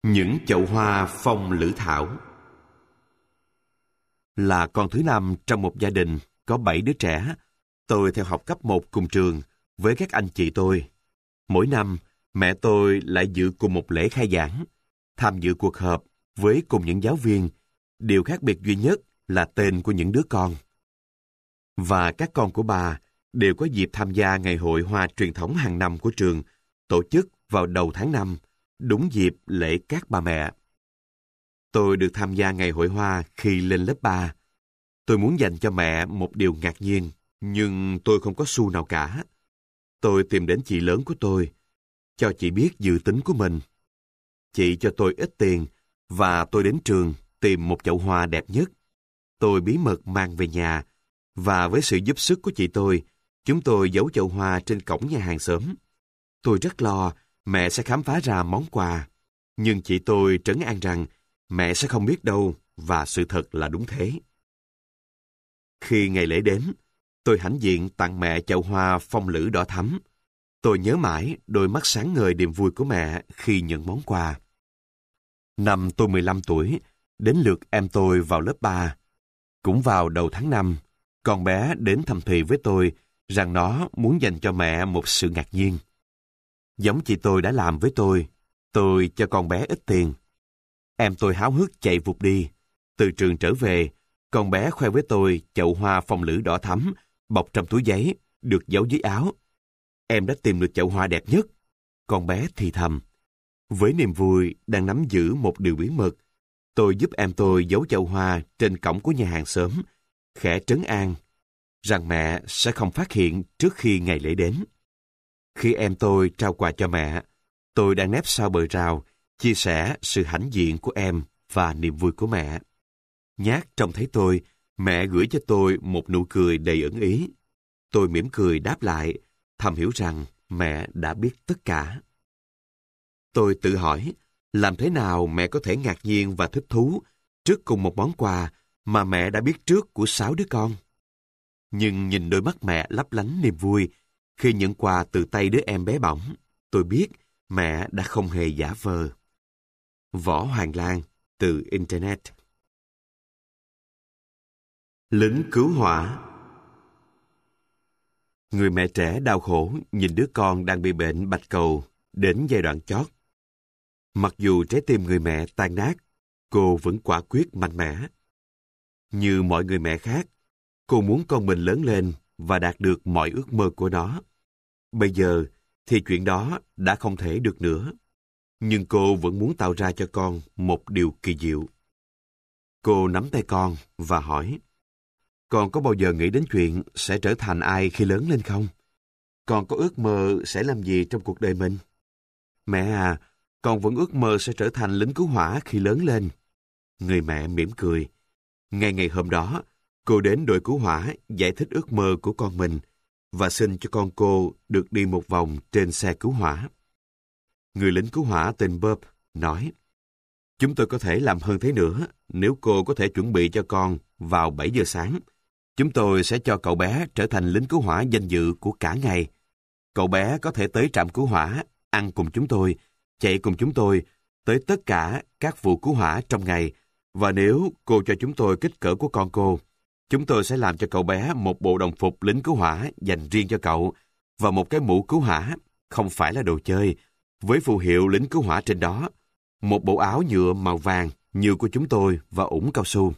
Những chậu hoa phong lữ thảo. Là con thứ năm trong một gia đình có 7 đứa trẻ, tôi theo học cấp 1 cùng trường với các anh chị tôi. Mỗi năm, mẹ tôi lại dự cùng một lễ khai giảng, tham dự cuộc họp với cùng những giáo viên. Điều khác biệt duy nhất là tên của những đứa con. Và các con của bà đều có dịp tham gia ngày hội hoa truyền thống hàng năm của trường, tổ chức vào đầu tháng 5, đúng dịp lễ các bà mẹ. Tôi được tham gia ngày hội hoa khi lên lớp 3. Tôi muốn dành cho mẹ một điều ngạc nhiên, nhưng tôi không có xu nào cả. Tôi tìm đến chị lớn của tôi, cho chị biết dự tính của mình. Chị cho tôi ít tiền, và tôi đến trường tìm một chậu hoa đẹp nhất. Tôi bí mật mang về nhà, và với sự giúp sức của chị tôi, chúng tôi giấu chậu hoa trên cổng nhà hàng xóm. Tôi rất lo mẹ sẽ khám phá ra món quà, nhưng chị tôi trấn an rằng mẹ sẽ không biết đâu, và sự thật là đúng thế. Khi ngày lễ đến, tôi hãnh diện tặng mẹ chậu hoa phong lữ đỏ thắm. Tôi nhớ mãi đôi mắt sáng ngời niềm vui của mẹ khi nhận món quà. Năm tôi 15 tuổi, đến lượt em tôi vào lớp 3. Cũng vào đầu tháng 5, con bé đến thầm thì với tôi rằng nó muốn dành cho mẹ một sự ngạc nhiên. Giống chị tôi đã làm với tôi cho con bé ít tiền. Em tôi háo hức chạy vụt đi. Từ trường trở về, con bé khoe với tôi chậu hoa phong lữ đỏ thắm, bọc trong túi giấy, được giấu dưới áo. Em đã tìm được chậu hoa đẹp nhất, con bé thì thầm. Với niềm vui đang nắm giữ một điều bí mật, tôi giúp em tôi giấu chậu hoa trên cổng của nhà hàng xóm, khẽ trấn an rằng mẹ sẽ không phát hiện trước khi ngày lễ đến. Khi em tôi trao quà cho mẹ, tôi đang nép sau bờ rào, chia sẻ sự hãnh diện của em và niềm vui của mẹ. Nhát trông thấy tôi, mẹ gửi cho tôi một nụ cười đầy ẩn ý. Tôi mỉm cười đáp lại, thầm hiểu rằng mẹ đã biết tất cả. Tôi tự hỏi, làm thế nào mẹ có thể ngạc nhiên và thích thú trước cùng một món quà mà mẹ đã biết trước của 6 đứa con? Nhưng nhìn đôi mắt mẹ lấp lánh niềm vui khi nhận quà từ tay đứa em bé bỏng, tôi biết mẹ đã không hề giả vờ. Võ Hoàng Lan, từ Internet. Lính cứu hỏa. Người mẹ trẻ đau khổ nhìn đứa con đang bị bệnh bạch cầu đến giai đoạn chót. Mặc dù trái tim người mẹ tan nát, cô vẫn quả quyết mạnh mẽ. Như mọi người mẹ khác, cô muốn con mình lớn lên và đạt được mọi ước mơ của nó. Bây giờ thì chuyện đó đã không thể được nữa. Nhưng cô vẫn muốn tạo ra cho con một điều kỳ diệu. Cô nắm tay con và hỏi, con có bao giờ nghĩ đến chuyện sẽ trở thành ai khi lớn lên không? Con có ước mơ sẽ làm gì trong cuộc đời mình? Mẹ à, con vẫn ước mơ sẽ trở thành lính cứu hỏa khi lớn lên. Người mẹ mỉm cười. Ngay ngày hôm đó, cô đến đội cứu hỏa giải thích ước mơ của con mình và xin cho con cô được đi một vòng trên xe cứu hỏa. Người lính cứu hỏa tên Bob nói, chúng tôi có thể làm hơn thế nữa nếu cô có thể chuẩn bị cho con vào 7 giờ sáng. Chúng tôi sẽ cho cậu bé trở thành lính cứu hỏa danh dự của cả ngày. Cậu bé có thể tới trạm cứu hỏa, ăn cùng chúng tôi, chạy cùng chúng tôi, tới tất cả các vụ cứu hỏa trong ngày. Và nếu cô cho chúng tôi kích cỡ của con cô, chúng tôi sẽ làm cho cậu bé một bộ đồng phục lính cứu hỏa dành riêng cho cậu và một cái mũ cứu hỏa, không phải là đồ chơi, với phù hiệu lính cứu hỏa trên đó, một bộ áo nhựa màu vàng như của chúng tôi và ủng cao su.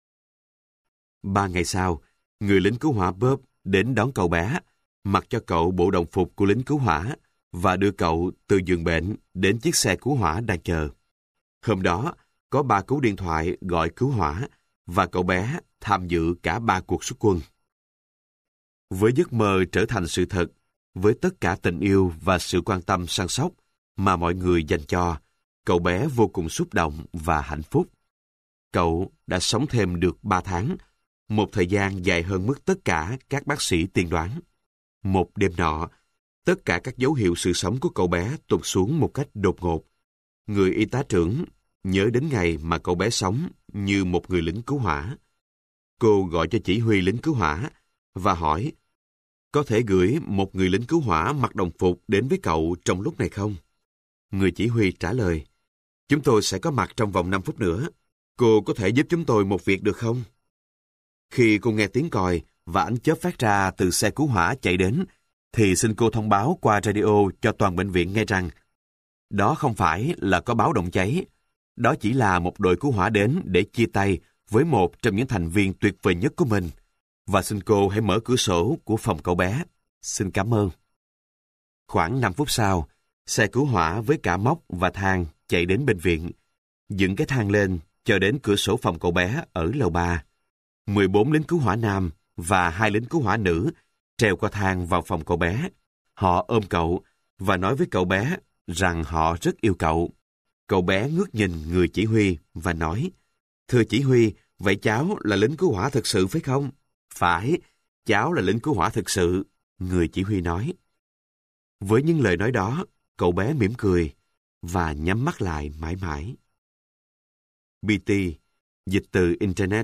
3 ngày sau, người lính cứu hỏa Bob đến đón cậu bé, mặc cho cậu bộ đồng phục của lính cứu hỏa và đưa cậu từ giường bệnh đến chiếc xe cứu hỏa đang chờ. Hôm đó, có 3 cú điện thoại gọi cứu hỏa và cậu bé tham dự cả 3 cuộc xuất quân. Với giấc mơ trở thành sự thật, với tất cả tình yêu và sự quan tâm săn sóc mà mọi người dành cho, cậu bé vô cùng xúc động và hạnh phúc. Cậu đã sống thêm được 3 tháng, một thời gian dài hơn mức tất cả các bác sĩ tiên đoán. Một đêm nọ, tất cả các dấu hiệu sự sống của cậu bé tụt xuống một cách đột ngột. Người y tá trưởng nhớ đến ngày mà cậu bé sống như một người lính cứu hỏa. Cô gọi cho chỉ huy lính cứu hỏa và hỏi, có thể gửi một người lính cứu hỏa mặc đồng phục đến với cậu trong lúc này không? Người chỉ huy trả lời, Chúng tôi sẽ có mặt trong vòng 5 phút nữa. Cô có thể giúp chúng tôi một việc được không? Khi cô nghe tiếng còi và ánh chớp phát ra từ xe cứu hỏa chạy đến, thì xin cô thông báo qua radio cho toàn bệnh viện nghe rằng đó không phải là có báo động cháy. Đó chỉ là một đội cứu hỏa đến để chia tay với một trong những thành viên tuyệt vời nhất của mình. Và xin cô hãy mở cửa sổ của phòng cậu bé. Xin cảm ơn. Khoảng 5 phút sau, xe cứu hỏa với cả móc và thang chạy đến bệnh viện. Dựng cái thang lên cho đến cửa sổ phòng cậu bé ở lầu 3. 14 lính cứu hỏa nam và 2 lính cứu hỏa nữ treo qua thang vào phòng cậu bé. Họ ôm cậu và nói với cậu bé rằng họ rất yêu cậu. Cậu bé ngước nhìn người chỉ huy và nói: "Thưa chỉ huy, vậy cháu là lính cứu hỏa thực sự phải không?" "Phải, cháu là lính cứu hỏa thực sự," người chỉ huy nói. Với những lời nói đó, cậu bé mỉm cười và nhắm mắt lại mãi mãi. BT, dịch từ Internet.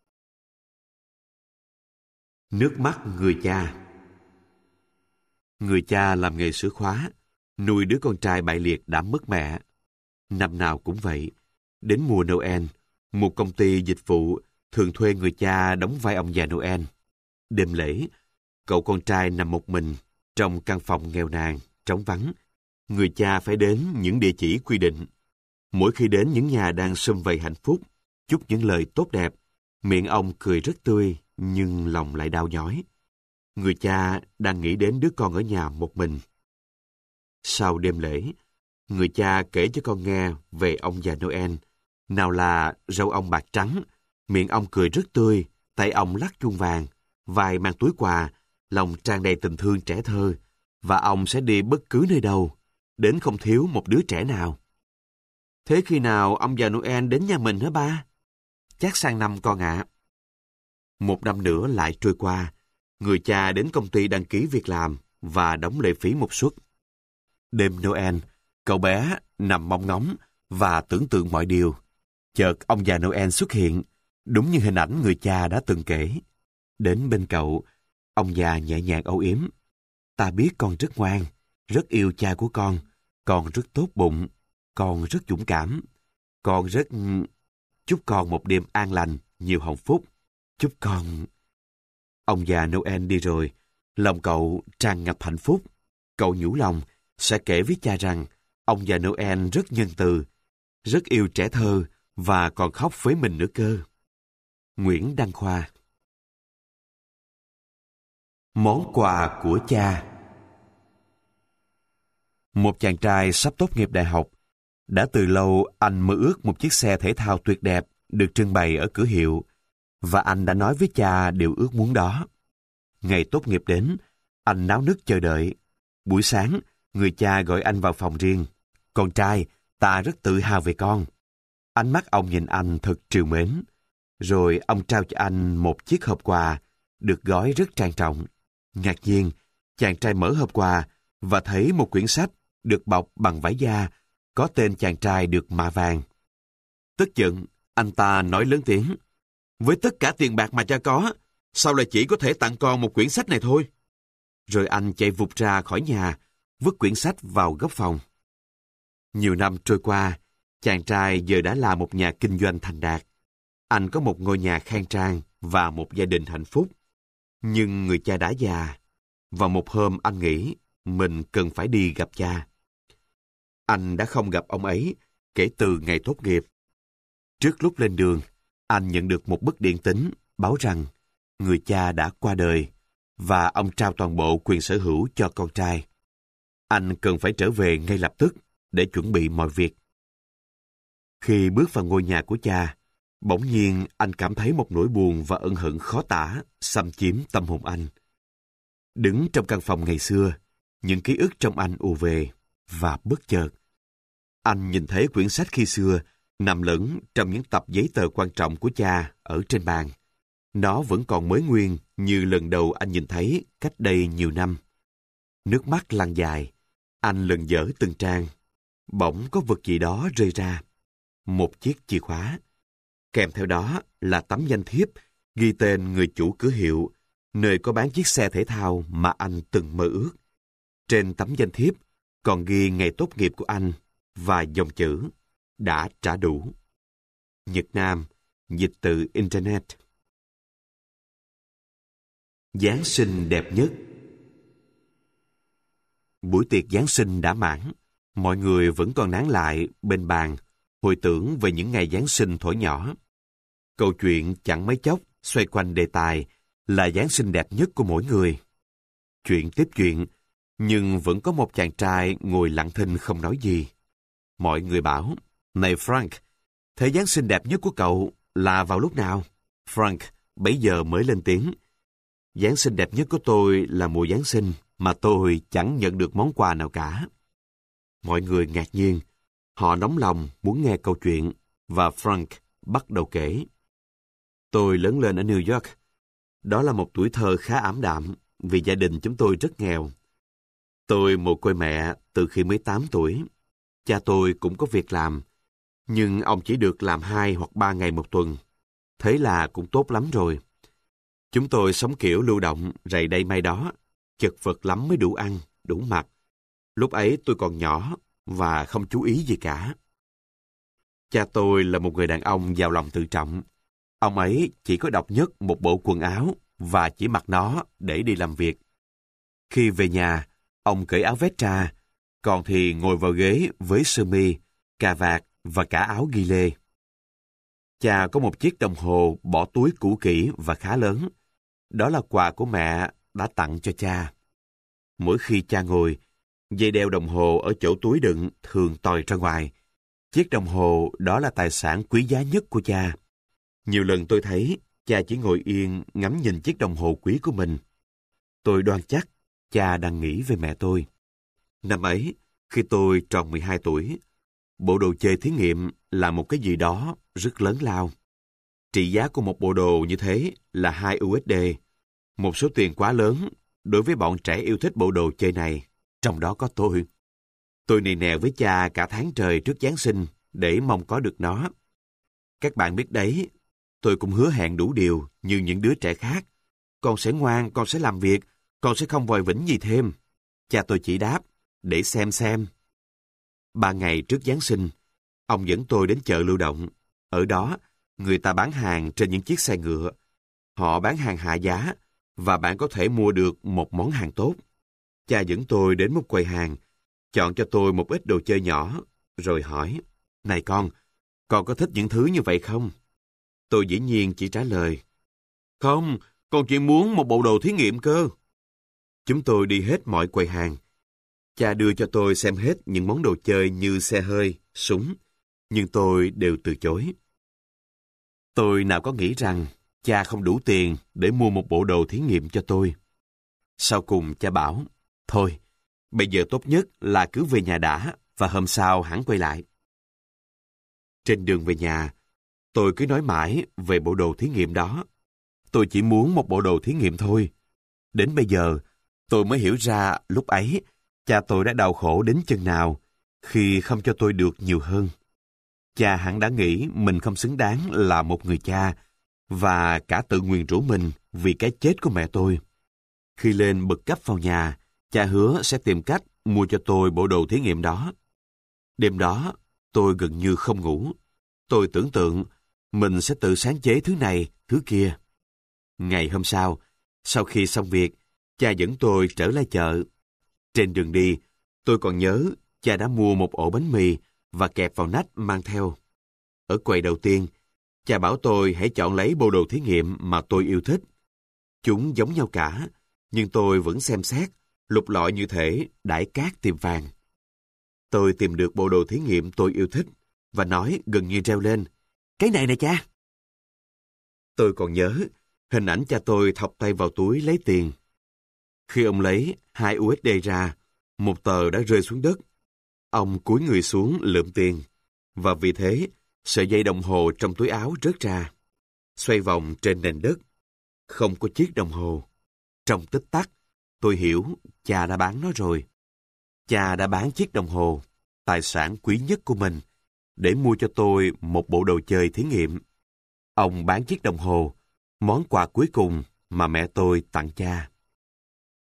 Nước mắt người cha. Người cha làm nghề sửa khóa, nuôi đứa con trai bại liệt đã mất mẹ. Năm nào cũng vậy. Đến mùa Noel, một công ty dịch vụ thường thuê người cha đóng vai ông già Noel. Đêm lễ, cậu con trai nằm một mình trong căn phòng nghèo nàn, trống vắng. Người cha phải đến những địa chỉ quy định. Mỗi khi đến những nhà đang sum vầy hạnh phúc, chúc những lời tốt đẹp, miệng ông cười rất tươi, nhưng lòng lại đau nhói. Người cha đang nghĩ đến đứa con ở nhà một mình. Sau đêm lễ, người cha kể cho con nghe về ông già Noel. Nào là râu ông bạc trắng, miệng ông cười rất tươi, tay ông lắc chuông vàng, vai mang túi quà, lòng tràn đầy tình thương trẻ thơ, và ông sẽ đi bất cứ nơi đâu, đến không thiếu một đứa trẻ nào. Thế khi nào ông già Noel đến nhà mình hả ba? Chắc sang năm con ạ. Một năm nữa lại trôi qua, người cha đến công ty đăng ký việc làm và đóng lệ phí một suất. Đêm Noel, cậu bé nằm mong ngóng và tưởng tượng mọi điều. Chợt ông già Noel xuất hiện, đúng như hình ảnh người cha đã từng kể. Đến bên cậu, ông già nhẹ nhàng âu yếm. Ta biết con rất ngoan, rất yêu cha của con rất tốt bụng, con rất dũng cảm, con rất... Chúc con một đêm an lành, nhiều hạnh phúc. Chúc con... Ông già Noel đi rồi, lòng cậu tràn ngập hạnh phúc. Cậu nhủ lòng sẽ kể với cha rằng ông già Noel rất nhân từ, rất yêu trẻ thơ và còn khóc với mình nữa cơ. Nguyễn Đăng Khoa. Món quà của cha. Một chàng trai sắp tốt nghiệp đại học. Đã từ lâu anh mơ ước một chiếc xe thể thao tuyệt đẹp được trưng bày ở cửa hiệu, và anh đã nói với cha điều ước muốn đó. Ngày tốt nghiệp đến, anh náo nức chờ đợi. Buổi sáng, người cha gọi anh vào phòng riêng. Con trai, ta rất tự hào về con. Ánh mắt ông nhìn anh thật trìu mến. Rồi ông trao cho anh một chiếc hộp quà được gói rất trang trọng. Ngạc nhiên, chàng trai mở hộp quà và thấy một quyển sách được bọc bằng vải da có tên chàng trai được mạ vàng. Tức giận, anh ta nói lớn tiếng: "Với tất cả tiền bạc mà cha có, sao lại chỉ có thể tặng con một quyển sách này thôi?" Rồi anh chạy vụt ra khỏi nhà, vứt quyển sách vào góc phòng. Nhiều năm trôi qua, chàng trai giờ đã là một nhà kinh doanh thành đạt. Anh có một ngôi nhà khang trang và một gia đình hạnh phúc. Nhưng người cha đã già, và một hôm anh nghĩ mình cần phải đi gặp cha. Anh đã không gặp ông ấy kể từ ngày tốt nghiệp. Trước lúc lên đường, anh nhận được một bức điện tín báo rằng người cha đã qua đời và ông trao toàn bộ quyền sở hữu cho con trai. Anh cần phải trở về ngay lập tức để chuẩn bị mọi việc. Khi bước vào ngôi nhà của cha, bỗng nhiên anh cảm thấy một nỗi buồn và ân hận khó tả xâm chiếm tâm hồn anh. Đứng trong căn phòng ngày xưa, những ký ức trong anh ùa về, và bất chợt anh nhìn thấy quyển sách khi xưa nằm lẫn trong những tập giấy tờ quan trọng của cha ở trên bàn. Nó vẫn còn mới nguyên như lần đầu anh nhìn thấy cách đây nhiều năm. Nước mắt lăn dài, anh lần dở từng trang. Bỗng có vật gì đó rơi ra. Một chiếc chìa khóa. Kèm theo đó là tấm danh thiếp ghi tên người chủ cửa hiệu, nơi có bán chiếc xe thể thao mà anh từng mơ ước. Trên tấm danh thiếp còn ghi ngày tốt nghiệp của anh và dòng chữ: đã trả đủ. Nhật Nam, dịch từ Internet. Giáng sinh đẹp nhất. Buổi tiệc Giáng sinh đã mãn, mọi người vẫn còn nán lại bên bàn, hồi tưởng về những ngày Giáng sinh thuở nhỏ. Câu chuyện chẳng mấy chốc xoay quanh đề tài là Giáng sinh đẹp nhất của mỗi người. Chuyện tiếp chuyện, nhưng vẫn có một chàng trai ngồi lặng thinh không nói gì. Mọi người bảo, này Frank, thế Giáng sinh đẹp nhất của cậu là vào lúc nào? Frank bấy giờ mới lên tiếng. Giáng sinh đẹp nhất của tôi là mùa Giáng sinh mà tôi chẳng nhận được món quà nào cả. Mọi người ngạc nhiên. Họ nóng lòng muốn nghe câu chuyện và Frank bắt đầu kể. Tôi lớn lên ở New York. Đó là một tuổi thơ khá ảm đạm vì gia đình chúng tôi rất nghèo. Tôi mồ côi mẹ từ khi mới 8 tuổi. Cha tôi cũng có việc làm, nhưng ông chỉ được làm 2 hoặc 3 ngày một tuần. Thế là cũng tốt lắm rồi. Chúng tôi sống kiểu lưu động, rày đây mai đó, chật vật lắm mới đủ ăn, đủ mặc. Lúc ấy tôi còn nhỏ và không chú ý gì cả. Cha tôi là một người đàn ông giàu lòng tự trọng. Ông ấy chỉ có độc nhất một bộ quần áo và chỉ mặc nó để đi làm việc. Khi về nhà, ông cởi áo vest ra, còn thì ngồi vào ghế với sơ mi, cà vạt và cả áo ghi lê. Cha có một chiếc đồng hồ bỏ túi cũ kỹ và khá lớn. Đó là quà của mẹ đã tặng cho cha. Mỗi khi cha ngồi, dây đeo đồng hồ ở chỗ túi đựng thường tòi ra ngoài. Chiếc đồng hồ đó là tài sản quý giá nhất của cha. Nhiều lần tôi thấy cha chỉ ngồi yên ngắm nhìn chiếc đồng hồ quý của mình. Tôi đoan chắc cha đang nghĩ về mẹ tôi. Năm ấy, khi tôi tròn 12 tuổi, bộ đồ chơi thí nghiệm là một cái gì đó rất lớn lao. Trị giá của một bộ đồ như thế là 2 USD, một số tiền quá lớn đối với bọn trẻ yêu thích bộ đồ chơi này, trong đó có tôi. Tôi nì nẹ với cha cả tháng trời trước Giáng sinh để mong có được nó. Các bạn biết đấy, tôi cũng hứa hẹn đủ điều như những đứa trẻ khác. Con sẽ ngoan, con sẽ làm việc, con sẽ không vòi vĩnh gì thêm. Cha tôi chỉ đáp, để xem. 3 ngày trước Giáng sinh, ông dẫn tôi đến chợ lưu động. Ở đó, người ta bán hàng trên những chiếc xe ngựa. Họ bán hàng hạ giá, và bạn có thể mua được một món hàng tốt. Cha dẫn tôi đến một quầy hàng, chọn cho tôi một ít đồ chơi nhỏ, rồi hỏi, này con có thích những thứ như vậy không? Tôi dĩ nhiên chỉ trả lời, không, con chỉ muốn một bộ đồ thí nghiệm cơ. Chúng tôi đi hết mọi quầy hàng. Cha đưa cho tôi xem hết những món đồ chơi như xe hơi, súng, nhưng tôi đều từ chối. Tôi nào có nghĩ rằng cha không đủ tiền để mua một bộ đồ thí nghiệm cho tôi. Sau cùng cha bảo, thôi, bây giờ tốt nhất là cứ về nhà đã và hôm sau hẳn quay lại. Trên đường về nhà, tôi cứ nói mãi về bộ đồ thí nghiệm đó. Tôi chỉ muốn một bộ đồ thí nghiệm thôi. Đến bây giờ, tôi mới hiểu ra lúc ấy cha tôi đã đau khổ đến chừng nào khi không cho tôi được nhiều hơn. Cha hẳn đã nghĩ mình không xứng đáng là một người cha và cả tự nguyền rủa mình vì cái chết của mẹ tôi. Khi lên bậc cấp vào nhà, cha hứa sẽ tìm cách mua cho tôi bộ đồ thí nghiệm đó. Đêm đó, tôi gần như không ngủ. Tôi tưởng tượng mình sẽ tự sáng chế thứ này, thứ kia. Ngày hôm sau khi xong việc, cha dẫn tôi trở lại chợ. Trên đường đi, tôi còn nhớ cha đã mua một ổ bánh mì và kẹp vào nách mang theo. Ở quầy đầu tiên, cha bảo tôi hãy chọn lấy bộ đồ thí nghiệm mà tôi yêu thích. Chúng giống nhau cả, nhưng tôi vẫn xem xét, lục lọi như thể đãi cát tìm vàng. Tôi tìm được bộ đồ thí nghiệm tôi yêu thích và nói gần như reo lên, cái này nè cha! Tôi còn nhớ hình ảnh cha tôi thọc tay vào túi lấy tiền. Khi ông lấy 2 USD ra, một tờ đã rơi xuống đất. Ông cúi người xuống lượm tiền, và vì thế, sợi dây đồng hồ trong túi áo rớt ra, xoay vòng trên nền đất. Không có chiếc đồng hồ. Trong tích tắc, tôi hiểu cha đã bán nó rồi. Cha đã bán chiếc đồng hồ, tài sản quý nhất của mình, để mua cho tôi một bộ đồ chơi thí nghiệm. Ông bán chiếc đồng hồ, món quà cuối cùng mà mẹ tôi tặng cha.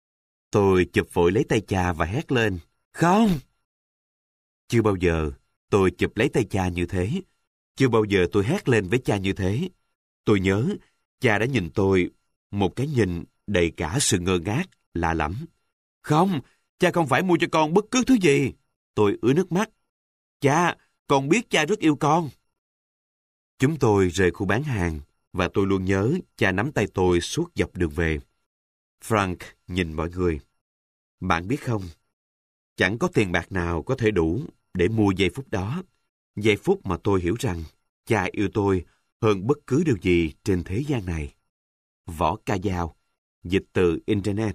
Tôi chụp vội lấy tay cha và hét lên, không! Chưa bao giờ Tôi chụp lấy tay cha như thế. Chưa bao giờ tôi hét lên với cha như thế. Tôi nhớ, cha đã nhìn tôi một cái nhìn đầy cả sự ngơ ngác, lạ lẫm. Không, cha không phải mua cho con bất cứ thứ gì. Tôi ứa nước mắt. Cha, con biết cha rất yêu con. Chúng tôi rời khu bán hàng, và tôi luôn nhớ cha nắm tay tôi suốt dọc đường về. Frank nhìn mọi người. Bạn biết không, chẳng có tiền bạc nào có thể đủ để mua giây phút đó. Giây phút mà tôi hiểu rằng cha yêu tôi hơn bất cứ điều gì trên thế gian này. Võ Ca Dao, dịch từ Internet.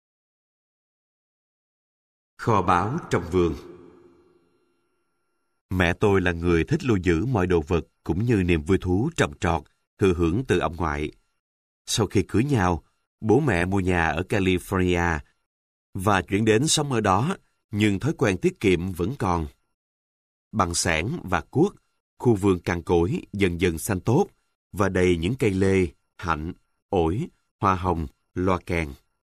Kho báu trong vườn. Mẹ tôi là người thích lưu giữ mọi đồ vật cũng như niềm vui thú trồng trọt, thừa hưởng từ ông ngoại. Sau khi cưới nhau, bố mẹ mua nhà ở California và chuyển đến sống ở đó, nhưng thói quen tiết kiệm vẫn còn. Bằng xẻng và cuốc, khu vườn cằn cỗi dần dần xanh tốt và đầy những cây lê, hạnh, ổi, hoa hồng, loa kèn.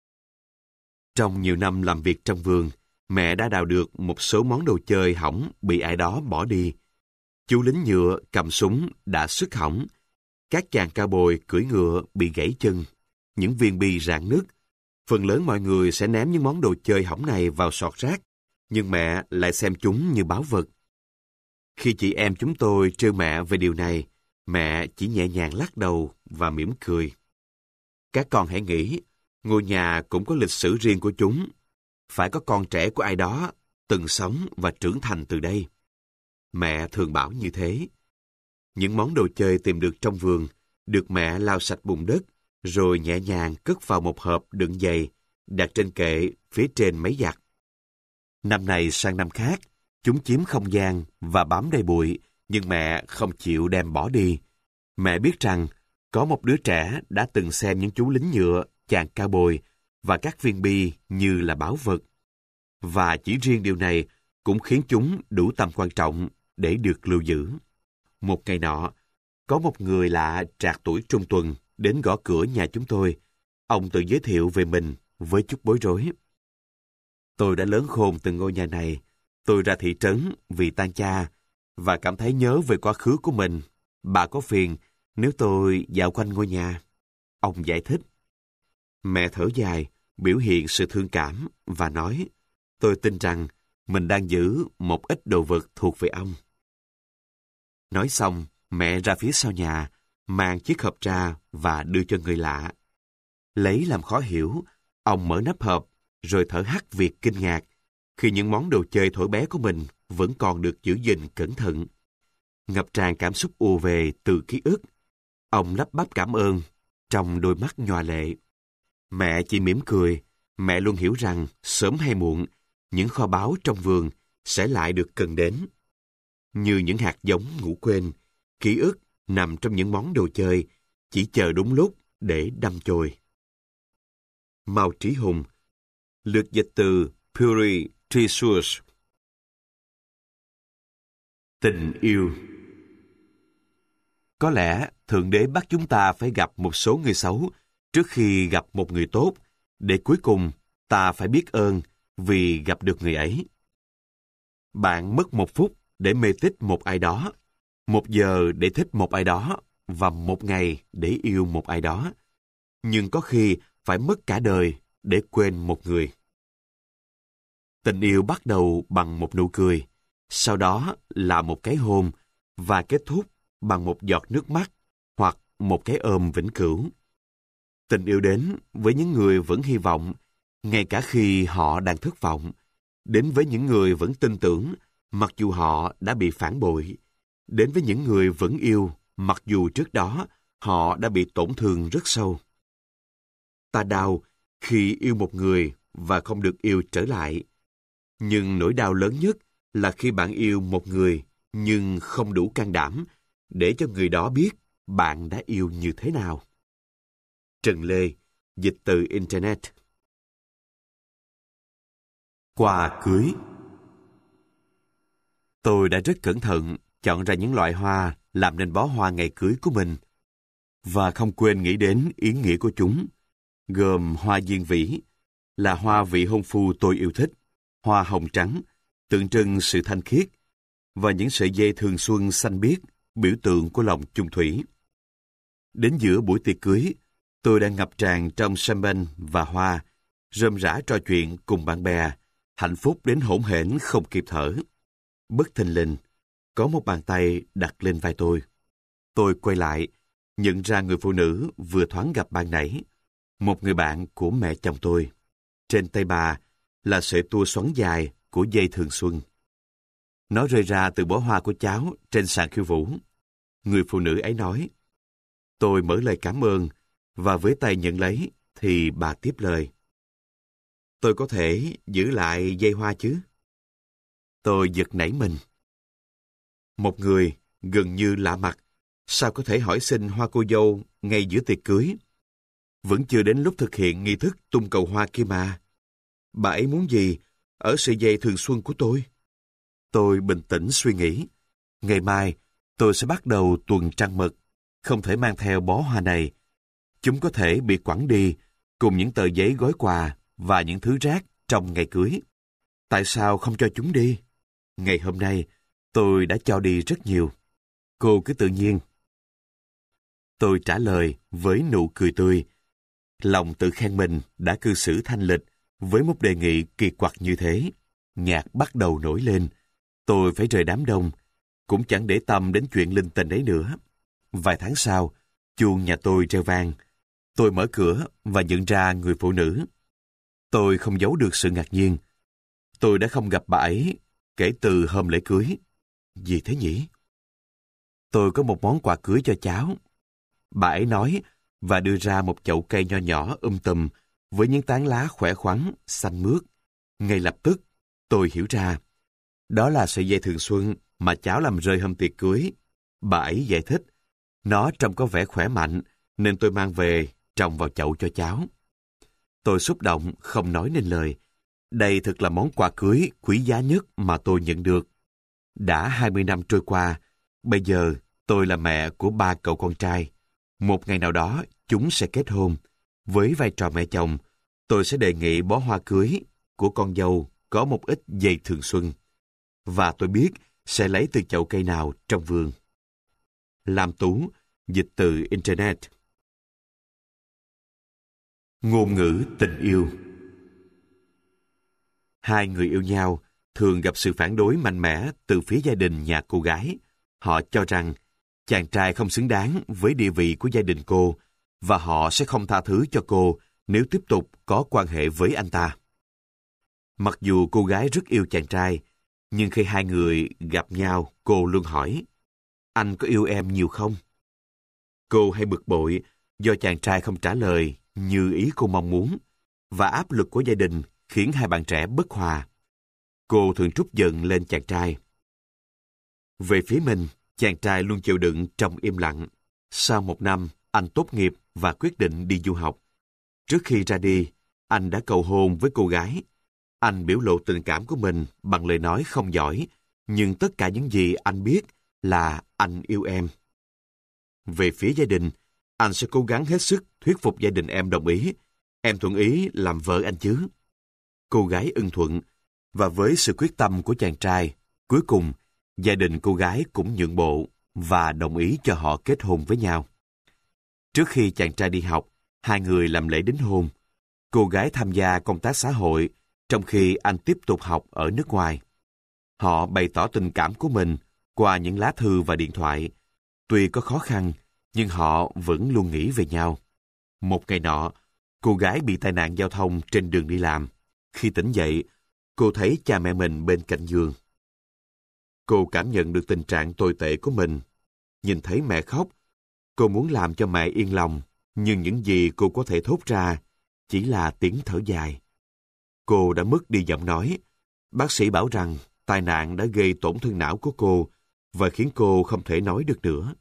Trong nhiều năm làm việc trong vườn, mẹ đã đào được một số món đồ chơi hỏng bị ai đó bỏ đi. Chú lính nhựa cầm súng đã sứt hỏng. Các chàng cao bồi cưỡi ngựa bị gãy chân. Những viên bi rạn nứt. Phần lớn mọi người sẽ ném những món đồ chơi hỏng này vào sọt rác, nhưng mẹ lại xem chúng như báu vật. Khi chị em chúng tôi trêu mẹ về điều này, mẹ chỉ nhẹ nhàng lắc đầu và mỉm cười. Các con hãy nghĩ, ngôi nhà cũng có lịch sử riêng của chúng. Phải có con trẻ của ai đó từng sống và trưởng thành từ đây. Mẹ thường bảo như thế. Những món đồ chơi tìm được trong vườn được mẹ lau sạch bùn đất, rồi nhẹ nhàng cất vào một hộp đựng giày, đặt trên kệ phía trên máy giặt. Năm này sang năm khác, chúng chiếm không gian và bám đầy bụi, nhưng mẹ không chịu đem bỏ đi. Mẹ biết rằng có một đứa trẻ đã từng xem những chú lính nhựa, chàng cao bồi và các viên bi như là báu vật. Và chỉ riêng điều này cũng khiến chúng đủ tầm quan trọng để được lưu giữ. Một ngày nọ, có một người lạ trạc tuổi trung tuần đến gõ cửa nhà chúng tôi. Ông tự giới thiệu về mình với chút bối rối. Tôi đã lớn khôn từ ngôi nhà này. Tôi ra thị trấn vì tang cha và cảm thấy nhớ về quá khứ của mình. Bà có phiền nếu tôi dạo quanh ngôi nhà? Ông giải thích. Mẹ thở dài, biểu hiện sự thương cảm và nói, tôi tin rằng mình đang giữ một ít đồ vật thuộc về ông. Nói xong, mẹ ra phía sau nhà, mang chiếc hộp ra và đưa cho người lạ. Lấy làm khó hiểu, ông mở nắp hộp, rồi thở hắt việc kinh ngạc, khi những món đồ chơi thuở bé của mình vẫn còn được giữ gìn cẩn thận. Ngập tràn cảm xúc ùa về từ ký ức. Ông lắp bắp cảm ơn, trong đôi mắt nhòa lệ. Mẹ chỉ mỉm cười, mẹ luôn hiểu rằng sớm hay muộn, những kho báu trong vườn sẽ lại được cần đến. Như những hạt giống ngủ quên, ký ức nằm trong những món đồ chơi, chỉ chờ đúng lúc để đâm chồi. Mao Trí Hùng, lược dịch từ Puri Treasures. Tình yêu. Có lẽ Thượng Đế bắt chúng ta phải gặp một số người xấu trước khi gặp một người tốt, để cuối cùng ta phải biết ơn vì gặp được người ấy. Bạn mất 1 phút để mê thích một ai đó, 1 giờ để thích một ai đó, và 1 ngày để yêu một ai đó. Nhưng có khi phải mất cả đời để quên một người. Tình yêu bắt đầu bằng một nụ cười, sau đó là một cái hôn, và kết thúc bằng một giọt nước mắt hoặc một cái ôm vĩnh cửu. Tình yêu đến với những người vẫn hy vọng, ngay cả khi họ đang thất vọng. Đến với những người vẫn tin tưởng, mặc dù họ đã bị phản bội. Đến với những người vẫn yêu, mặc dù trước đó họ đã bị tổn thương rất sâu. Ta đau khi yêu một người và không được yêu trở lại. Nhưng nỗi đau lớn nhất là khi bạn yêu một người nhưng không đủ can đảm để cho người đó biết bạn đã yêu như thế nào. Trần Lê, dịch từ Internet. Quà cưới. Tôi đã rất cẩn thận chọn ra những loại hoa làm nên bó hoa ngày cưới của mình, và không quên nghĩ đến ý nghĩa của chúng, gồm hoa diên vĩ, là hoa vị hôn phu tôi yêu thích, hoa hồng trắng, tượng trưng sự thanh khiết, và những sợi dây thường xuân xanh biếc, biểu tượng của lòng chung thủy. Đến giữa buổi tiệc cưới, tôi đang ngập tràn trong champagne và hoa, rôm rả trò chuyện cùng bạn bè, hạnh phúc đến hỗn hển không kịp thở. Bất thình lình, có một bàn tay đặt lên vai tôi. Tôi quay lại, nhận ra người phụ nữ vừa thoáng gặp ban nãy, một người bạn của mẹ chồng tôi. Trên tay bà là sợi tua xoắn dài của dây thường xuân. Nó rơi ra từ bó hoa của cháu trên sàn khiêu vũ. Người phụ nữ ấy nói. Tôi mở lời cảm ơn, và với tay nhận lấy, thì bà tiếp lời. Tôi có thể giữ lại dây hoa chứ? Tôi giật nảy mình. Một người gần như lạ mặt, sao có thể hỏi xin hoa cô dâu ngay giữa tiệc cưới? Vẫn chưa đến lúc thực hiện nghi thức tung cầu hoa kia mà. Bà ấy muốn gì ở sợi dây thường xuân của tôi? Tôi bình tĩnh suy nghĩ. Ngày mai, tôi sẽ bắt đầu tuần trăng mật. Không thể mang theo bó hoa này. Chúng có thể bị quẳng đi cùng những tờ giấy gói quà và những thứ rác trong ngày cưới. Tại sao không cho chúng đi? Ngày hôm nay, tôi đã cho đi rất nhiều. Cô cứ tự nhiên. Tôi trả lời với nụ cười tươi. Lòng tự khen mình đã cư xử thanh lịch với một đề nghị kỳ quặc như thế. Nhạc bắt đầu nổi lên. Tôi phải rời đám đông, cũng chẳng để tâm đến chuyện linh tinh ấy nữa. Vài tháng sau, chuông nhà tôi reo vang. Tôi mở cửa và nhận ra người phụ nữ. Tôi không giấu được sự ngạc nhiên. Tôi đã không gặp bà ấy kể từ hôm lễ cưới. Gì thế nhỉ? Tôi có một món quà cưới cho cháu. Bà ấy nói và đưa ra một chậu cây nho nhỏ tùm với những tán lá khỏe khoắn, xanh mướt. Ngay lập tức, tôi hiểu ra. Đó là sợi dây thường xuân mà cháu làm rơi hôm tiệc cưới. Bà ấy giải thích. Nó trông có vẻ khỏe mạnh, nên tôi mang về trồng vào chậu cho cháu. Tôi xúc động, không nói nên lời. Đây thực là món quà cưới quý giá nhất mà tôi nhận được. Đã 20 năm trôi qua, bây giờ tôi là mẹ của 3 cậu con trai. Một ngày nào đó, chúng sẽ kết hôn. Với vai trò mẹ chồng, tôi sẽ đề nghị bó hoa cưới của con dâu có một ít dây thường xuân. Và tôi biết sẽ lấy từ chậu cây nào trong vườn. Lam Tú, dịch từ Internet. Ngôn ngữ tình yêu. Hai người yêu nhau thường gặp sự phản đối mạnh mẽ từ phía gia đình nhà cô gái. Họ cho rằng chàng trai không xứng đáng với địa vị của gia đình cô và họ sẽ không tha thứ cho cô nếu tiếp tục có quan hệ với anh ta. Mặc dù cô gái rất yêu chàng trai, nhưng khi hai người gặp nhau, cô luôn hỏi, anh có yêu em nhiều không? Cô hay bực bội do chàng trai không trả lời như ý cô mong muốn, và áp lực của gia đình khiến hai bạn trẻ bất hòa. Cô thường trút giận lên chàng trai. Về phía mình, chàng trai luôn chịu đựng trong im lặng. Sau 1 năm, anh tốt nghiệp và quyết định đi du học. Trước khi ra đi, anh đã cầu hôn với cô gái. Anh biểu lộ tình cảm của mình bằng lời nói không giỏi, nhưng tất cả những gì anh biết là anh yêu em. Về phía gia đình, anh sẽ cố gắng hết sức thuyết phục gia đình em đồng ý. Em thuận ý làm vợ anh chứ? Cô gái ưng thuận, và với sự quyết tâm của chàng trai, cuối cùng, gia đình cô gái cũng nhượng bộ và đồng ý cho họ kết hôn với nhau. Trước khi chàng trai đi học, hai người làm lễ đính hôn. Cô gái tham gia công tác xã hội, trong khi anh tiếp tục học ở nước ngoài. Họ bày tỏ tình cảm của mình qua những lá thư và điện thoại. Tuy có khó khăn, nhưng họ vẫn luôn nghĩ về nhau. Một ngày nọ, cô gái bị tai nạn giao thông trên đường đi làm. Khi tỉnh dậy, cô thấy cha mẹ mình bên cạnh giường. Cô cảm nhận được tình trạng tồi tệ của mình. Nhìn thấy mẹ khóc, cô muốn làm cho mẹ yên lòng, nhưng những gì cô có thể thốt ra chỉ là tiếng thở dài. Cô đã mất đi giọng nói. Bác sĩ bảo rằng tai nạn đã gây tổn thương não của cô và khiến cô không thể nói được nữa.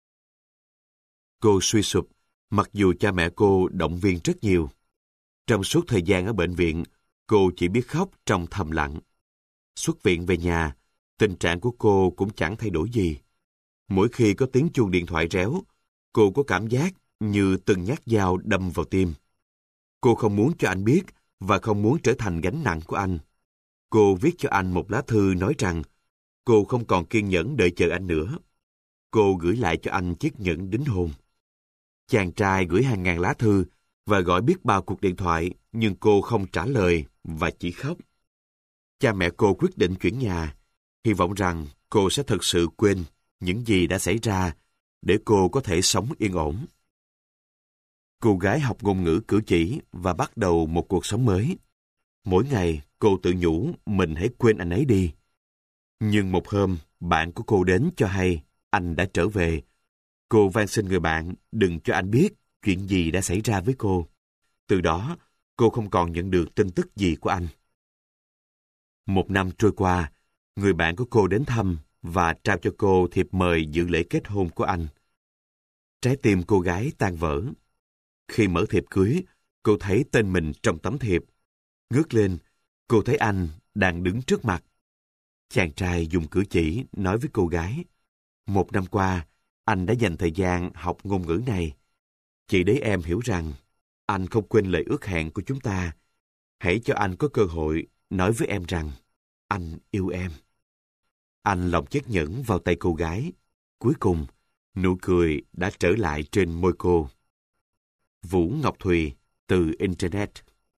Cô suy sụp, mặc dù cha mẹ cô động viên rất nhiều. Trong suốt thời gian ở bệnh viện, cô chỉ biết khóc trong thầm lặng. Xuất viện về nhà, tình trạng của cô cũng chẳng thay đổi gì. Mỗi khi có tiếng chuông điện thoại réo, cô có cảm giác như từng nhát dao đâm vào tim. Cô không muốn cho anh biết và không muốn trở thành gánh nặng của anh. Cô viết cho anh một lá thư nói rằng Cô không còn kiên nhẫn đợi chờ anh nữa. Cô gửi lại cho anh chiếc nhẫn đính hôn. Chàng trai gửi hàng ngàn lá thư và gọi biết bao cuộc điện thoại, nhưng cô không trả lời và chỉ khóc. Cha mẹ cô quyết định chuyển nhà, hy vọng rằng cô sẽ thực sự quên những gì đã xảy ra để cô có thể sống yên ổn. Cô gái học ngôn ngữ cử chỉ và bắt đầu một cuộc sống mới. Mỗi ngày cô tự nhủ mình hãy quên anh ấy đi. Nhưng một hôm, bạn của cô đến cho hay anh đã trở về. Cô van xin người bạn đừng cho anh biết chuyện gì đã xảy ra với cô. Từ đó, cô không còn nhận được tin tức gì của anh. Một năm trôi qua, người bạn của cô đến thăm và trao cho cô thiệp mời dự lễ kết hôn của anh. Trái tim cô gái tan vỡ. Khi mở thiệp cưới, cô thấy tên mình trong tấm thiệp. Ngước lên, cô thấy anh đang đứng trước mặt. Chàng trai dùng cử chỉ nói với cô gái, 1 năm qua, anh đã dành thời gian học ngôn ngữ này. Chỉ để em hiểu rằng, anh không quên lời ước hẹn của chúng ta. Hãy cho anh có cơ hội nói với em rằng, anh yêu em. Anh lòng chiếc nhẫn vào tay cô gái. Cuối cùng, nụ cười đã trở lại trên môi cô. Vũ Ngọc Thùy, từ Internet.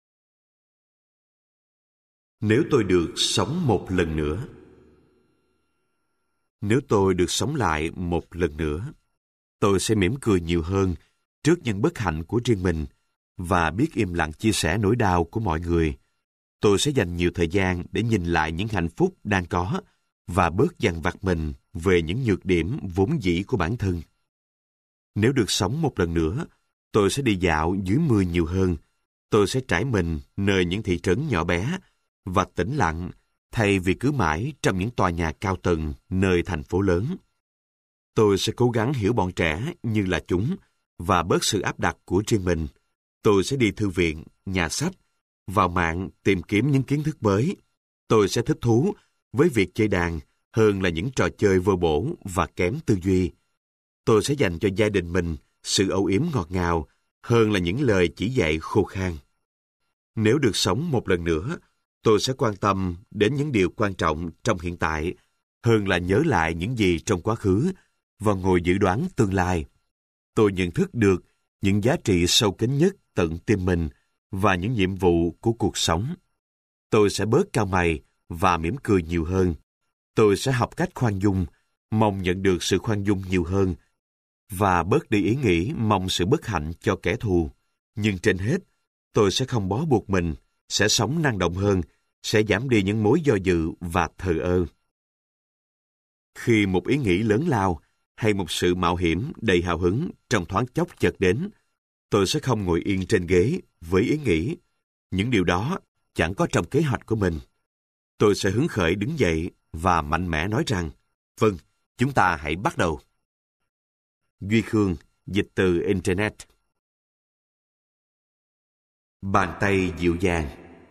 Nếu tôi được sống một lần nữa. Nếu tôi được sống lại một lần nữa, tôi sẽ mỉm cười nhiều hơn trước những bất hạnh của riêng mình và biết im lặng chia sẻ nỗi đau của mọi người. Tôi sẽ dành nhiều thời gian để nhìn lại những hạnh phúc đang có và bớt dằn vặt mình về những nhược điểm vốn dĩ của bản thân. Nếu được sống một lần nữa, tôi sẽ đi dạo dưới mưa nhiều hơn. Tôi sẽ trải mình nơi những thị trấn nhỏ bé và tĩnh lặng thay vì cứ mãi trong những tòa nhà cao tầng nơi thành phố lớn. Tôi sẽ cố gắng hiểu bọn trẻ như là chúng và bớt sự áp đặt của riêng mình. Tôi sẽ đi thư viện, nhà sách, vào mạng tìm kiếm những kiến thức mới. Tôi sẽ thích thú với việc chơi đàn hơn là những trò chơi vô bổ và kém tư duy. Tôi sẽ dành cho gia đình mình sự âu yếm ngọt ngào hơn là những lời chỉ dạy khô khan. Nếu được sống một lần nữa, tôi sẽ quan tâm đến những điều quan trọng trong hiện tại hơn là nhớ lại những gì trong quá khứ và ngồi dự đoán tương lai. Tôi nhận thức được những giá trị sâu kín nhất tận tim mình và những nhiệm vụ của cuộc sống. Tôi sẽ bớt cau mày và mỉm cười nhiều hơn. Tôi sẽ học cách khoan dung, mong nhận được sự khoan dung nhiều hơn và bớt đi ý nghĩ mong sự bất hạnh cho kẻ thù. Nhưng trên hết, tôi sẽ không bó buộc mình, sẽ sống năng động hơn, sẽ giảm đi những mối do dự và thờ ơ. Khi một ý nghĩ lớn lao hay một sự mạo hiểm đầy hào hứng trong thoáng chốc chợt đến, tôi sẽ không ngồi yên trên ghế với ý nghĩ những điều đó chẳng có trong kế hoạch của mình. Tôi sẽ hứng khởi đứng dậy và mạnh mẽ nói rằng, vâng, chúng ta hãy bắt đầu. Duy Khương, dịch từ Internet. Bàn tay dịu dàng.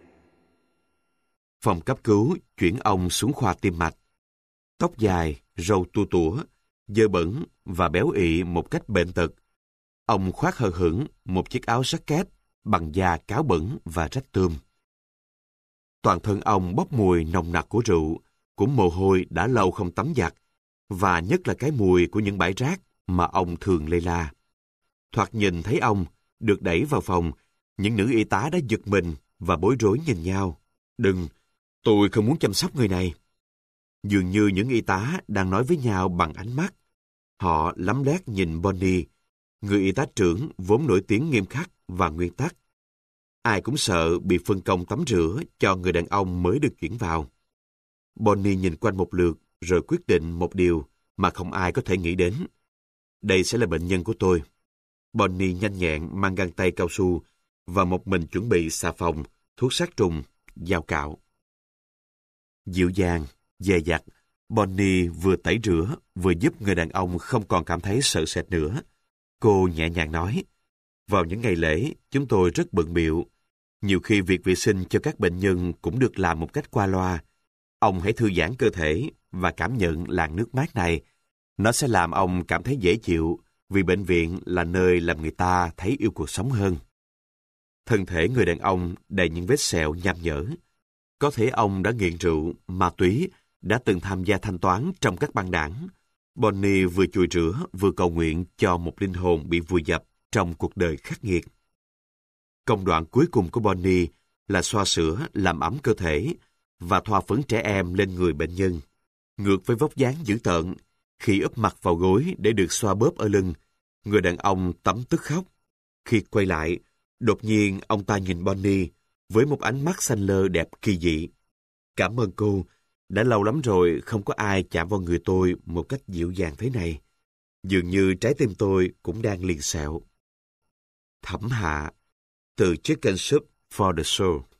Phòng cấp cứu chuyển ông xuống khoa tim mạch. Tóc dài, râu tua tủa, dơ bẩn và béo ị một cách bệnh tật. Ông khoác hờ hững một chiếc áo jacket bằng da cáo bẩn và rách tươm. Toàn thân ông bốc mùi nồng nặc của rượu, của mồ hôi đã lâu không tắm giặt, và nhất là cái mùi của những bãi rác mà ông thường lê la. Thoạt nhìn thấy ông được đẩy vào phòng, những nữ y tá đã giật mình và bối rối nhìn nhau. Đừng, tôi không muốn chăm sóc người này. Dường như những y tá đang nói với nhau bằng ánh mắt. Họ lấm lét nhìn Bonnie, người y tá trưởng vốn nổi tiếng nghiêm khắc và nguyên tắc. Ai cũng sợ bị phân công tắm rửa cho người đàn ông mới được chuyển vào. Bonnie nhìn quanh một lượt rồi quyết định một điều mà không ai có thể nghĩ đến. Đây sẽ là bệnh nhân của tôi. Bonnie nhanh nhẹn mang găng tay cao su và một mình chuẩn bị xà phòng, thuốc sát trùng, dao cạo. Dịu dàng, dè dặt, Bonnie vừa tẩy rửa, vừa giúp người đàn ông không còn cảm thấy sợ sệt nữa. Cô nhẹ nhàng nói, vào những ngày lễ, chúng tôi rất bận bịu. Nhiều khi việc vệ sinh cho các bệnh nhân cũng được làm một cách qua loa. Ông hãy thư giãn cơ thể và cảm nhận làn nước mát này. Nó sẽ làm ông cảm thấy dễ chịu, vì bệnh viện là nơi làm người ta thấy yêu cuộc sống hơn. Thân thể người đàn ông đầy những vết sẹo nham nhở. Có thể ông đã nghiện rượu, ma túy đã từng tham gia thanh toán trong các băng đảng. Bonnie vừa chùi rửa vừa cầu nguyện cho một linh hồn bị vùi dập trong cuộc đời khắc nghiệt. Công đoạn cuối cùng của Bonnie là xoa sữa làm ấm cơ thể và thoa phấn trẻ em lên người bệnh nhân. Ngược với vóc dáng dữ tợn, khi úp mặt vào gối để được xoa bóp ở lưng, người đàn ông tấm tức khóc. Khi quay lại, đột nhiên ông ta nhìn Bonnie với một ánh mắt xanh lơ đẹp kỳ dị. Cảm ơn cô, đã lâu lắm rồi không có ai chạm vào người tôi một cách dịu dàng thế này. Dường như trái tim tôi cũng đang liền xẹo. Thẩm Hạ, từ Chicken Soup for the Soul.